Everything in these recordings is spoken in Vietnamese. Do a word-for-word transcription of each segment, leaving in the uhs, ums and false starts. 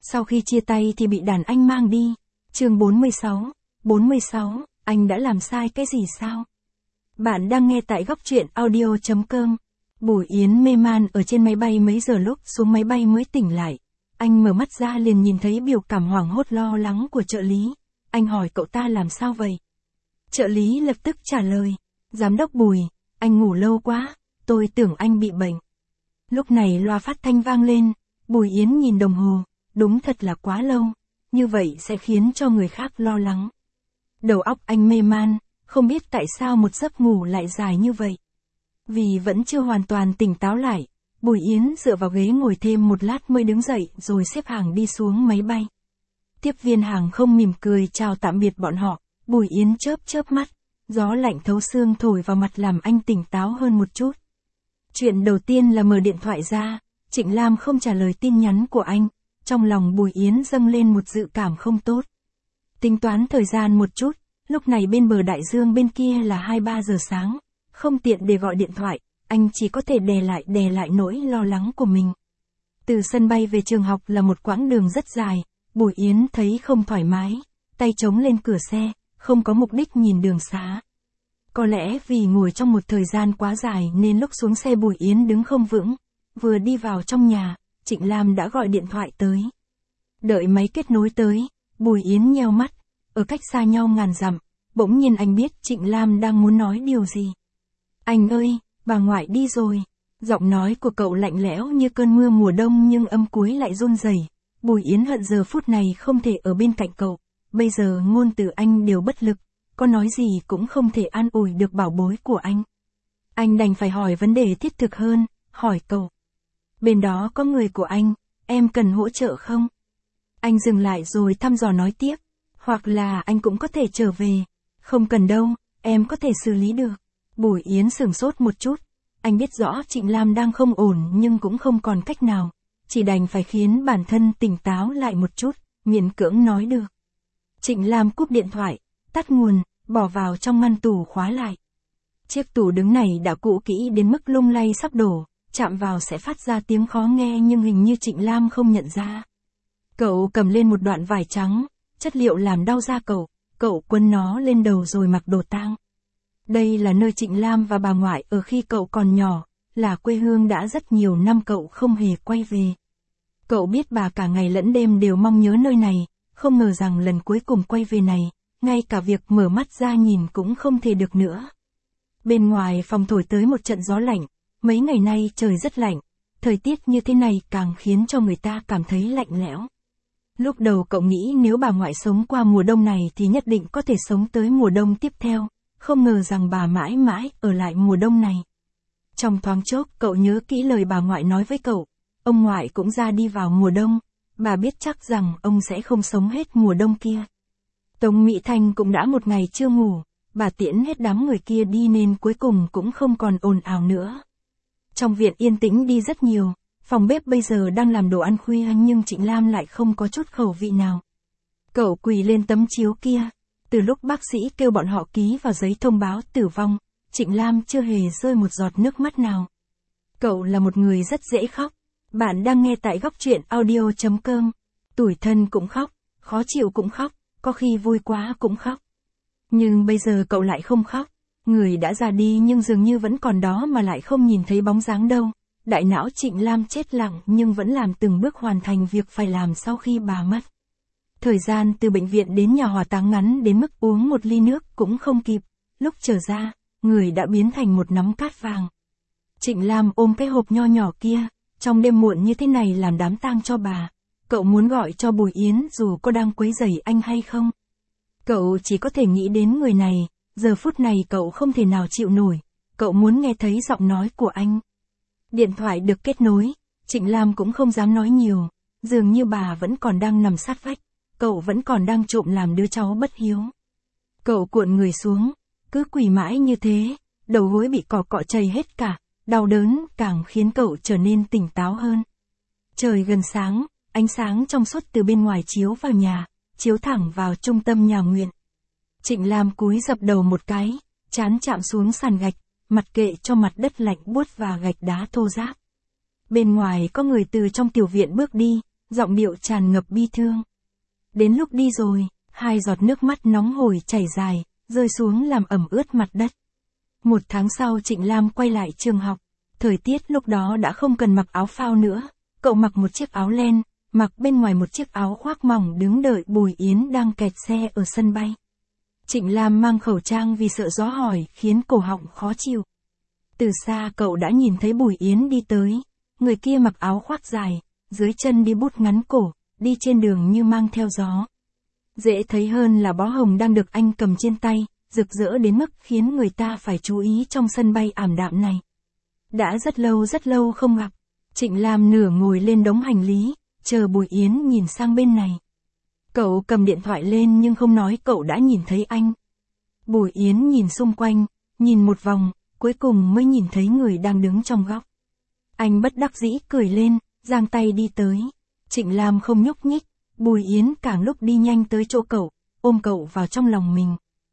Sau khi chia tay thì bị đàn anh mang đi. Chương bốn mươi sáu. bốn mươi sáu, anh đã làm sai cái gì sao? Bạn đang nghe tại góc truyện audio chấm com. Bùi Yến mê man ở trên máy bay mấy giờ, lúc xuống máy bay mới tỉnh lại. Anh mở mắt ra liền nhìn thấy biểu cảm hoảng hốt lo lắng của trợ lý. Anh hỏi cậu ta làm sao vậy? Trợ lý lập tức trả lời. Giám đốc Bùi, anh ngủ lâu quá, tôi tưởng anh bị bệnh. Lúc này loa phát thanh vang lên, Bùi Yến nhìn đồng hồ, đúng thật là quá lâu, như vậy sẽ khiến cho người khác lo lắng. Đầu óc anh mê man, không biết tại sao một giấc ngủ lại dài như vậy. Vì vẫn chưa hoàn toàn tỉnh táo lại, Bùi Yến dựa vào ghế ngồi thêm một lát mới đứng dậy rồi xếp hàng đi xuống máy bay. Tiếp viên hàng không mỉm cười chào tạm biệt bọn họ, Bùi Yến chớp chớp mắt, gió lạnh thấu xương thổi vào mặt làm anh tỉnh táo hơn một chút. Chuyện đầu tiên là mở điện thoại ra, Trịnh Lam không trả lời tin nhắn của anh, trong lòng Bùi Yến dâng lên một dự cảm không tốt. Tính toán thời gian một chút, lúc này bên bờ đại dương bên kia là hai ba giờ sáng, không tiện để gọi điện thoại, anh chỉ có thể đè lại đè lại nỗi lo lắng của mình. Từ sân bay về trường học là một quãng đường rất dài, Bùi Yến thấy không thoải mái, tay chống lên cửa xe, không có mục đích nhìn đường xá. Có lẽ vì ngồi trong một thời gian quá dài nên lúc xuống xe Bùi Yến đứng không vững, vừa đi vào trong nhà, Trịnh Lam đã gọi điện thoại tới. Đợi máy kết nối tới, Bùi Yến nheo mắt, ở cách xa nhau ngàn dặm, bỗng nhiên anh biết Trịnh Lam đang muốn nói điều gì. Anh ơi, bà ngoại đi rồi. Giọng nói của cậu lạnh lẽo như cơn mưa mùa đông nhưng âm cuối lại run rẩy. Bùi Yến hận giờ phút này không thể ở bên cạnh cậu, bây giờ ngôn từ anh đều bất lực, có nói gì cũng không thể an ủi được bảo bối của anh. Anh đành phải hỏi vấn đề thiết thực hơn, hỏi cậu. Bên đó có người của anh, em cần hỗ trợ không? Anh dừng lại rồi thăm dò nói tiếp, hoặc là anh cũng có thể trở về. Không cần đâu, em có thể xử lý được. Bùi Yến sửng sốt một chút, anh biết rõ Trịnh Lam đang không ổn nhưng cũng không còn cách nào, chỉ đành phải khiến bản thân tỉnh táo lại một chút, miễn cưỡng nói được. Trịnh Lam cúp điện thoại, tắt nguồn, bỏ vào trong ngăn tủ khóa lại. Chiếc tủ đứng này đã cũ kỹ đến mức lung lay sắp đổ, chạm vào sẽ phát ra tiếng khó nghe nhưng hình như Trịnh Lam không nhận ra. Cậu cầm lên một đoạn vải trắng, chất liệu làm đau da cậu, cậu quấn nó lên đầu rồi mặc đồ tang. Đây là nơi Trịnh Lam và bà ngoại ở khi cậu còn nhỏ, là quê hương đã rất nhiều năm cậu không hề quay về. Cậu biết bà cả ngày lẫn đêm đều mong nhớ nơi này, không ngờ rằng lần cuối cùng quay về này, ngay cả việc mở mắt ra nhìn cũng không thể được nữa. Bên ngoài phòng thổi tới một trận gió lạnh, mấy ngày nay trời rất lạnh, thời tiết như thế này càng khiến cho người ta cảm thấy lạnh lẽo. Lúc đầu cậu nghĩ nếu bà ngoại sống qua mùa đông này thì nhất định có thể sống tới mùa đông tiếp theo, không ngờ rằng bà mãi mãi ở lại mùa đông này. Trong thoáng chốc cậu nhớ kỹ lời bà ngoại nói với cậu, ông ngoại cũng ra đi vào mùa đông, bà biết chắc rằng ông sẽ không sống hết mùa đông kia. Tống Mỹ Thanh cũng đã một ngày chưa ngủ, bà tiễn hết đám người kia đi nên cuối cùng cũng không còn ồn ào nữa. Trong viện yên tĩnh đi rất nhiều, phòng bếp bây giờ đang làm đồ ăn khuya nhưng Trịnh Lam lại không có chút khẩu vị nào. Cậu quỳ lên tấm chiếu kia, từ lúc bác sĩ kêu bọn họ ký vào giấy thông báo tử vong, Trịnh Lam chưa hề rơi một giọt nước mắt nào. Cậu là một người rất dễ khóc. Bạn đang nghe tại góc truyện audio chấm com. Tủi thân cũng khóc, khó chịu cũng khóc, có khi vui quá cũng khóc. Nhưng bây giờ cậu lại không khóc. Người đã ra đi nhưng dường như vẫn còn đó mà lại không nhìn thấy bóng dáng đâu. Đại não Trịnh Lam chết lặng nhưng vẫn làm từng bước hoàn thành việc phải làm sau khi bà mất. Thời gian từ bệnh viện đến nhà hỏa táng ngắn đến mức uống một ly nước cũng không kịp. Lúc trở ra, người đã biến thành một nắm cát vàng. Trịnh Lam ôm cái hộp nho nhỏ kia, trong đêm muộn như thế này làm đám tang cho bà. Cậu muốn gọi cho Bùi Yến dù có đang quấy rầy anh hay không. Cậu chỉ có thể nghĩ đến người này, giờ phút này cậu không thể nào chịu nổi. Cậu muốn nghe thấy giọng nói của anh. Điện thoại được kết nối, Trịnh Lam cũng không dám nói nhiều, dường như bà vẫn còn đang nằm sát vách, cậu vẫn còn đang trộm làm đứa cháu bất hiếu. Cậu cuộn người xuống, cứ quỳ mãi như thế, đầu gối bị cỏ cọ chảy hết cả, đau đớn càng khiến cậu trở nên tỉnh táo hơn. Trời gần sáng, ánh sáng trong suốt từ bên ngoài chiếu vào nhà, chiếu thẳng vào trung tâm nhà nguyện. Trịnh Lam cúi dập đầu một cái, trán chạm xuống sàn gạch, mặt kệ cho mặt đất lạnh buốt và gạch đá thô ráp. Bên ngoài có người từ trong tiểu viện bước đi, giọng điệu tràn ngập bi thương. Đến lúc đi rồi, hai giọt nước mắt nóng hổi chảy dài, rơi xuống làm ẩm ướt mặt đất. Một tháng sau Trịnh Lam quay lại trường học. Thời tiết lúc đó đã không cần mặc áo phao nữa. Cậu mặc một chiếc áo len, mặc bên ngoài một chiếc áo khoác mỏng đứng đợi Bùi Yến đang kẹt xe ở sân bay. Trịnh Lam mang khẩu trang vì sợ gió hỏi khiến cổ họng khó chịu. Từ xa cậu đã nhìn thấy Bùi Yến đi tới. Người kia mặc áo khoác dài, dưới chân đi bút ngắn cổ, đi trên đường như mang theo gió. Dễ thấy hơn là bó hồng đang được anh cầm trên tay, rực rỡ đến mức khiến người ta phải chú ý trong sân bay ảm đạm này. Đã rất lâu rất lâu không gặp. Trịnh Lam nửa ngồi lên đống hành lý, chờ Bùi Yến nhìn sang bên này. Cậu cầm điện thoại lên nhưng không nói cậu đã nhìn thấy anh. Bùi Yến nhìn xung quanh, nhìn một vòng, cuối cùng mới nhìn thấy người đang đứng trong góc. Anh bất đắc dĩ cười lên, giang tay đi tới. Trịnh Lam không nhúc nhích, Bùi Yến càng lúc đi nhanh tới chỗ cậu, ôm cậu vào trong lòng mình.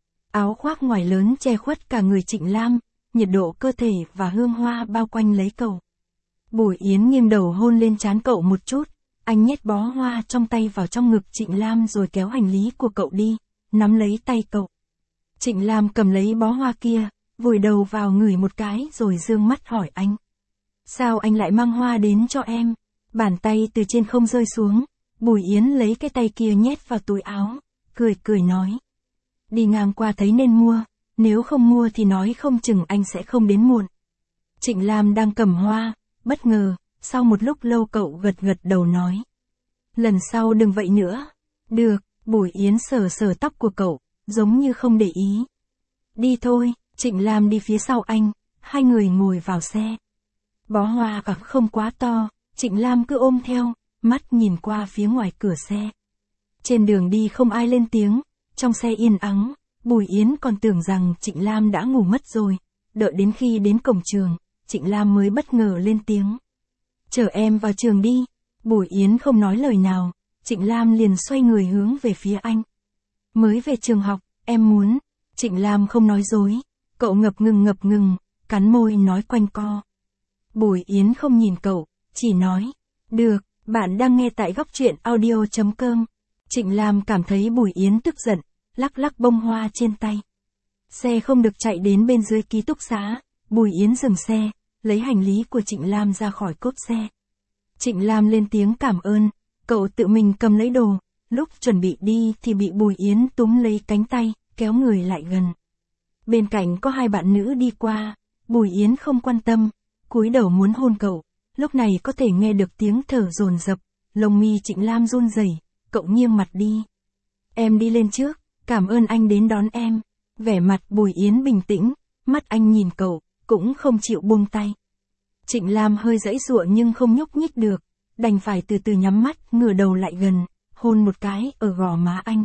Áo khoác ngoài lớn che khuất cả người Trịnh Lam, nhiệt độ cơ thể và hương hoa bao quanh lấy cậu. Bùi Yến nghiêng đầu hôn lên trán cậu một chút, anh nhét bó hoa trong tay vào trong ngực Trịnh Lam rồi kéo hành lý của cậu đi, nắm lấy tay cậu. Trịnh Lam cầm lấy bó hoa kia, vùi đầu vào ngửi một cái rồi dương mắt hỏi anh. Sao anh lại mang hoa đến cho em? Bàn tay từ trên không rơi xuống, Bùi Yến lấy cái tay kia nhét vào túi áo, cười cười nói. Đi ngang qua thấy nên mua, nếu không mua thì nói không chừng anh sẽ không đến muộn. Trịnh Lam đang cầm hoa, bất ngờ, sau một lúc lâu cậu gật gật đầu nói. Lần sau đừng vậy nữa. Được, Bùi Yến sờ sờ tóc của cậu, giống như không để ý. Đi thôi, Trịnh Lam đi phía sau anh, hai người ngồi vào xe. Bó hoa cả không quá to, Trịnh Lam cứ ôm theo, mắt nhìn qua phía ngoài cửa xe. Trên đường đi không ai lên tiếng, trong xe yên ắng, Bùi Yến còn tưởng rằng Trịnh Lam đã ngủ mất rồi. Đợi đến khi đến cổng trường, Trịnh Lam mới bất ngờ lên tiếng. Chở em vào trường đi. Bùi Yến không nói lời nào, Trịnh Lam liền xoay người hướng về phía anh. Mới về trường học, em muốn. Trịnh Lam không nói dối, cậu ngập ngừng ngập ngừng, cắn môi nói quanh co. Bùi Yến không nhìn cậu, chỉ nói. Được, bạn đang nghe tại góc truyện audio chấm com. Trịnh Lam cảm thấy Bùi Yến tức giận, lắc lắc bông hoa trên tay. Xe không được chạy đến bên dưới ký túc xá, Bùi Yến dừng xe, lấy hành lý của Trịnh Lam ra khỏi cốp xe. Trịnh Lam lên tiếng cảm ơn, cậu tự mình cầm lấy đồ, lúc chuẩn bị đi thì bị Bùi Yến túm lấy cánh tay, kéo người lại gần. Bên cạnh có hai bạn nữ đi qua, Bùi Yến không quan tâm, cúi đầu muốn hôn cậu, lúc này có thể nghe được tiếng thở dồn dập, lông mi Trịnh Lam run rẩy, cậu nghiêng mặt đi. Em đi lên trước, cảm ơn anh đến đón em. Vẻ mặt Bùi Yến bình tĩnh, mắt anh nhìn cậu, cũng không chịu buông tay. Trịnh Lam hơi giãy giụa nhưng không nhúc nhích được, đành phải từ từ nhắm mắt, ngửa đầu lại gần, hôn một cái ở gò má anh.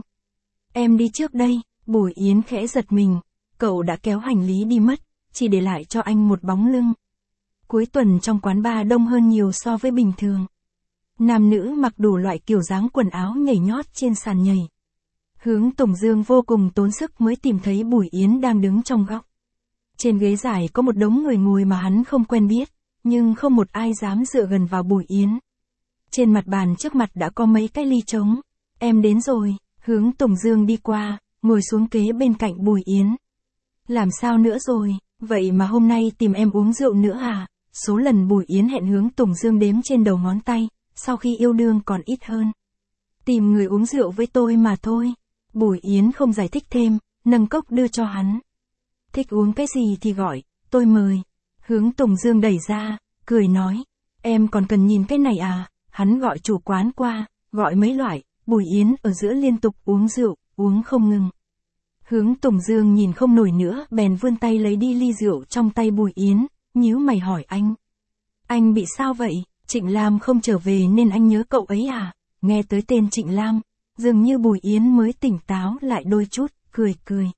Em đi trước đây. Bùi Yến khẽ giật mình, cậu đã kéo hành lý đi mất, chỉ để lại cho anh một bóng lưng. Cuối tuần trong quán bar đông hơn nhiều so với bình thường. Nam nữ mặc đủ loại kiểu dáng quần áo nhảy nhót trên sàn nhảy. Hướng Tùng Dương vô cùng tốn sức mới tìm thấy Bùi Yến đang đứng trong góc. Trên ghế dài có một đống người ngồi mà hắn không quen biết, nhưng không một ai dám dựa gần vào Bùi Yến. Trên mặt bàn trước mặt đã có mấy cái ly trống. Em đến rồi. Hướng Tùng Dương đi qua, ngồi xuống kế bên cạnh Bùi Yến. Làm sao nữa rồi, vậy mà hôm nay tìm em uống rượu nữa à? Số lần Bùi Yến hẹn Hướng Tùng Dương đếm trên đầu ngón tay, sau khi yêu đương còn ít hơn. Tìm người uống rượu với tôi mà thôi. Bùi Yến không giải thích thêm, nâng cốc đưa cho hắn. Thích uống cái gì thì gọi, tôi mời. Hướng Tùng Dương đẩy ra, cười nói, em còn cần nhìn cái này à? Hắn gọi chủ quán qua, gọi mấy loại, Bùi Yến ở giữa liên tục uống rượu, uống không ngừng. Hướng Tùng Dương nhìn không nổi nữa, bèn vươn tay lấy đi ly rượu trong tay Bùi Yến, nhíu mày hỏi anh. Anh bị sao vậy? Trịnh Lam không trở về nên anh nhớ cậu ấy à? Nghe tới tên Trịnh Lam, dường như Bùi Yến mới tỉnh táo lại đôi chút, cười cười.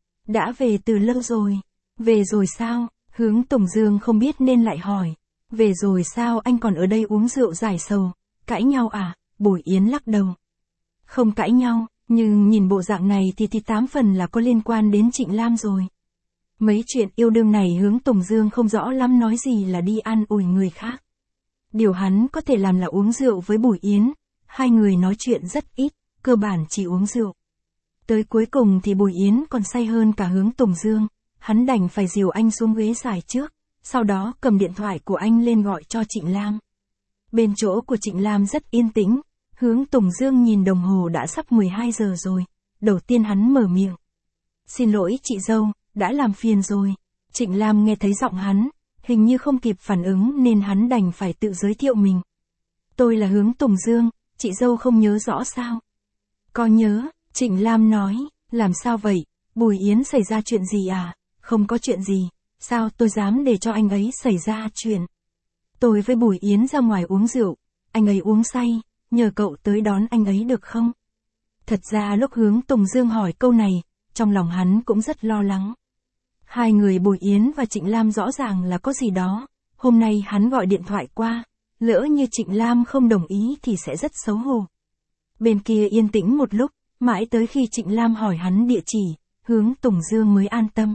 Đã về từ lâu rồi. Về rồi sao? Hướng Tùng Dương không biết nên lại hỏi. Về rồi sao anh còn ở đây uống rượu giải sầu? Cãi nhau à? Bùi Yến lắc đầu. Không cãi nhau, nhưng nhìn bộ dạng này thì thì tám phần là có liên quan đến Trịnh Lam rồi. Mấy chuyện yêu đương này Hướng Tùng Dương không rõ lắm, nói gì là đi an ủi người khác. Điều hắn có thể làm là uống rượu với Bùi Yến, hai người nói chuyện rất ít, cơ bản chỉ uống rượu. Tới cuối cùng thì Bùi Yến còn say hơn cả Hướng Tùng Dương, hắn đành phải dìu anh xuống ghế dài trước, sau đó cầm điện thoại của anh lên gọi cho Trịnh Lam. Bên chỗ của Trịnh Lam rất yên tĩnh, Hướng Tùng Dương nhìn đồng hồ đã sắp mười hai giờ rồi, đầu tiên hắn mở miệng. Xin lỗi chị dâu, đã làm phiền rồi. Trịnh Lam nghe thấy giọng hắn, hình như không kịp phản ứng nên hắn đành phải tự giới thiệu mình. Tôi là Hướng Tùng Dương, chị dâu không nhớ rõ sao? Có nhớ, Trịnh Lam nói, làm sao vậy, Bùi Yến xảy ra chuyện gì à? Không có chuyện gì, sao tôi dám để cho anh ấy xảy ra chuyện? Tôi với Bùi Yến ra ngoài uống rượu, anh ấy uống say, nhờ cậu tới đón anh ấy được không? Thật ra lúc Hướng Tùng Dương hỏi câu này, trong lòng hắn cũng rất lo lắng. Hai người Bùi Yến và Trịnh Lam rõ ràng là có gì đó, hôm nay hắn gọi điện thoại qua, lỡ như Trịnh Lam không đồng ý thì sẽ rất xấu hổ. Bên kia yên tĩnh một lúc, mãi tới khi Trịnh Lam hỏi hắn địa chỉ, Hướng Tùng Dương mới an tâm.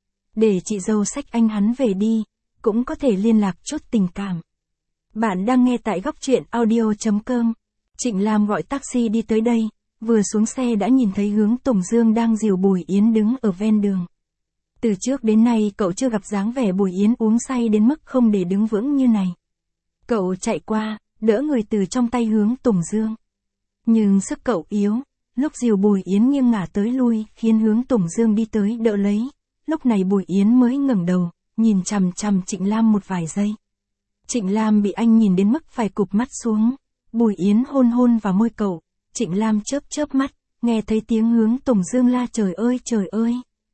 Để chị dâu xách anh hắn về đi, cũng có thể liên lạc chút tình cảm. Bạn đang nghe tại góc truyện audio chấm com. Trịnh Lam gọi taxi đi tới đây, vừa xuống xe đã nhìn thấy Hướng Tùng Dương đang dìu Bùi Yến đứng ở ven đường. Từ trước đến nay cậu chưa gặp dáng vẻ Bùi Yến uống say đến mức không để đứng vững như này. Cậu chạy qua, đỡ người từ trong tay Hướng Tùng Dương. Nhưng sức cậu yếu, lúc dìu Bùi Yến nghiêng ngả tới lui khiến Hướng Tùng Dương đi tới đỡ lấy. Lúc này Bùi Yến mới ngẩng đầu, nhìn chằm chằm Trịnh Lam một vài giây. Trịnh Lam bị anh nhìn đến mức phải cụp mắt xuống. Bùi Yến hôn hôn vào môi cậu, Trịnh Lam chớp chớp mắt, nghe thấy tiếng Hướng Tùng Dương la trời ơi trời ơi.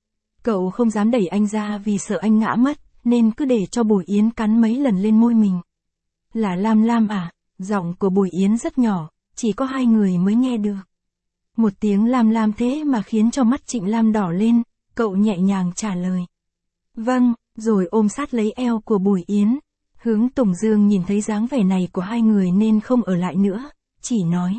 Cậu không dám đẩy anh ra vì sợ anh ngã mất, nên cứ để cho Bùi Yến cắn mấy lần lên môi mình. Là Lam Lam à? Giọng của Bùi Yến rất nhỏ, chỉ có hai người mới nghe được. Một tiếng Lam Lam thế mà khiến cho mắt Trịnh Lam đỏ lên, cậu nhẹ nhàng trả lời. Vâng, rồi ôm sát lấy eo của Bùi Yến. Hướng Tùng Dương nhìn thấy dáng vẻ này của hai người nên không ở lại nữa, chỉ nói.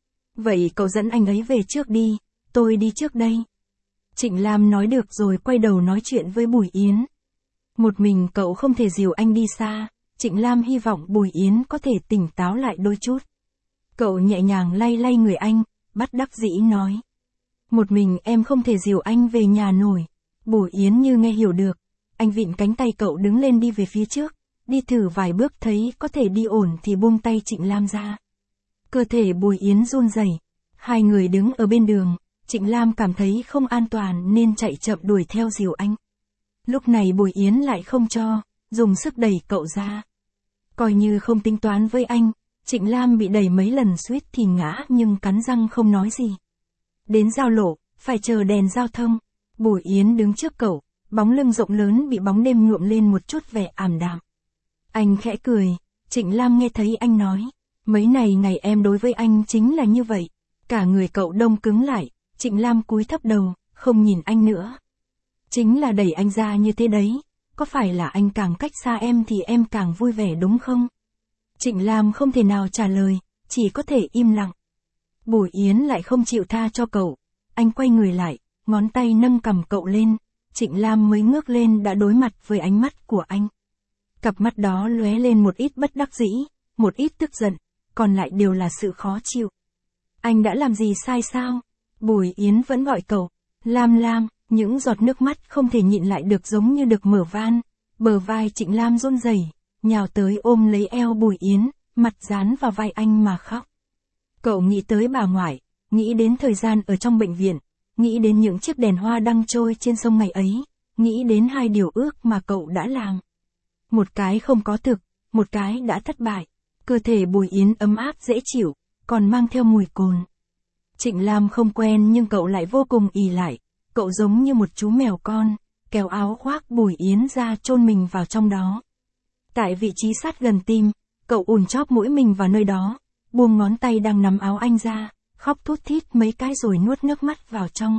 Vậy cậu dẫn anh ấy về trước đi, tôi đi trước đây. Trịnh Lam nói được rồi quay đầu nói chuyện với Bùi Yến. Một mình cậu không thể dìu anh đi xa, Trịnh Lam hy vọng Bùi Yến có thể tỉnh táo lại đôi chút. Cậu nhẹ nhàng lay lay người anh, bắt đắc dĩ nói. Một mình em không thể dìu anh về nhà nổi. Bùi Yến như nghe hiểu được, anh vịn cánh tay cậu đứng lên đi về phía trước, đi thử vài bước thấy có thể đi ổn thì buông tay Trịnh Lam ra. Cơ thể Bùi Yến run rẩy, hai người đứng ở bên đường, Trịnh Lam cảm thấy không an toàn nên chạy chậm đuổi theo dìu anh. Lúc này Bùi Yến lại không cho, dùng sức đẩy cậu ra. Coi như không tính toán với anh, Trịnh Lam bị đẩy mấy lần suýt thì ngã nhưng cắn răng không nói gì. Đến giao lộ, phải chờ đèn giao thông, Bùi Yến đứng trước cậu, bóng lưng rộng lớn bị bóng đêm nhuộm lên một chút vẻ ảm đạm. Anh khẽ cười, Trịnh Lam nghe thấy anh nói, mấy này ngày em đối với anh chính là như vậy. Cả người cậu đông cứng lại, Trịnh Lam cúi thấp đầu, không nhìn anh nữa. Chính là đẩy anh ra như thế đấy, có phải là anh càng cách xa em thì em càng vui vẻ đúng không? Trịnh Lam không thể nào trả lời, chỉ có thể im lặng. Bùi Yến lại không chịu tha cho cậu, anh quay người lại, ngón tay nâng cầm cậu lên, Trịnh Lam mới ngước lên đã đối mặt với ánh mắt của anh. Cặp mắt đó lóe lên một ít bất đắc dĩ, một ít tức giận, còn lại đều là sự khó chịu. Anh đã làm gì sai sao? Bùi Yến vẫn gọi cậu, Lam Lam, những giọt nước mắt không thể nhịn lại được giống như được mở van, bờ vai Trịnh Lam run rẩy, nhào tới ôm lấy eo Bùi Yến, mặt dán vào vai anh mà khóc. Cậu nghĩ tới bà ngoại, nghĩ đến thời gian ở trong bệnh viện, nghĩ đến những chiếc đèn hoa đang trôi trên sông ngày ấy, nghĩ đến hai điều ước mà cậu đã làm. Một cái không có thực, một cái đã thất bại. Cơ thể Bùi Yến ấm áp dễ chịu, còn mang theo mùi cồn. Trịnh Lam không quen nhưng cậu lại vô cùng ì lại, cậu giống như một chú mèo con, kéo áo khoác Bùi Yến ra chôn mình vào trong đó. Tại vị trí sát gần tim, cậu ùn chóp mũi mình vào nơi đó, buông ngón tay đang nắm áo anh ra, khóc thút thít mấy cái rồi nuốt nước mắt vào trong.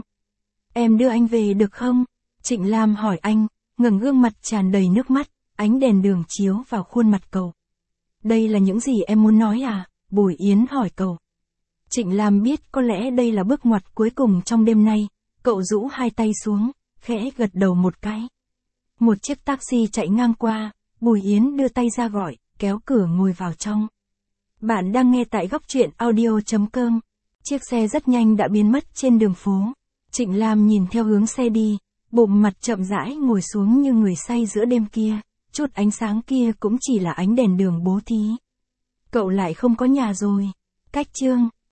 Em đưa anh về được không? Trịnh Lam hỏi anh, ngẩng gương mặt tràn đầy nước mắt, ánh đèn đường chiếu vào khuôn mặt cậu. Đây là những gì em muốn nói à? Bùi Yến hỏi cậu. Trịnh Lam biết có lẽ đây là bước ngoặt cuối cùng trong đêm nay, cậu rũ hai tay xuống, khẽ gật đầu một cái. Một chiếc taxi chạy ngang qua, Bùi Yến đưa tay ra gọi, kéo cửa ngồi vào trong. Bạn đang nghe tại góc truyện audio.com. Chiếc xe rất nhanh đã biến mất trên đường phố. Trịnh Lam nhìn theo hướng xe đi, bụng mặt chậm rãi ngồi xuống như người say giữa đêm kia. Chút ánh sáng kia cũng chỉ là ánh đèn đường bố thí. Cậu lại không có nhà rồi. Cách chương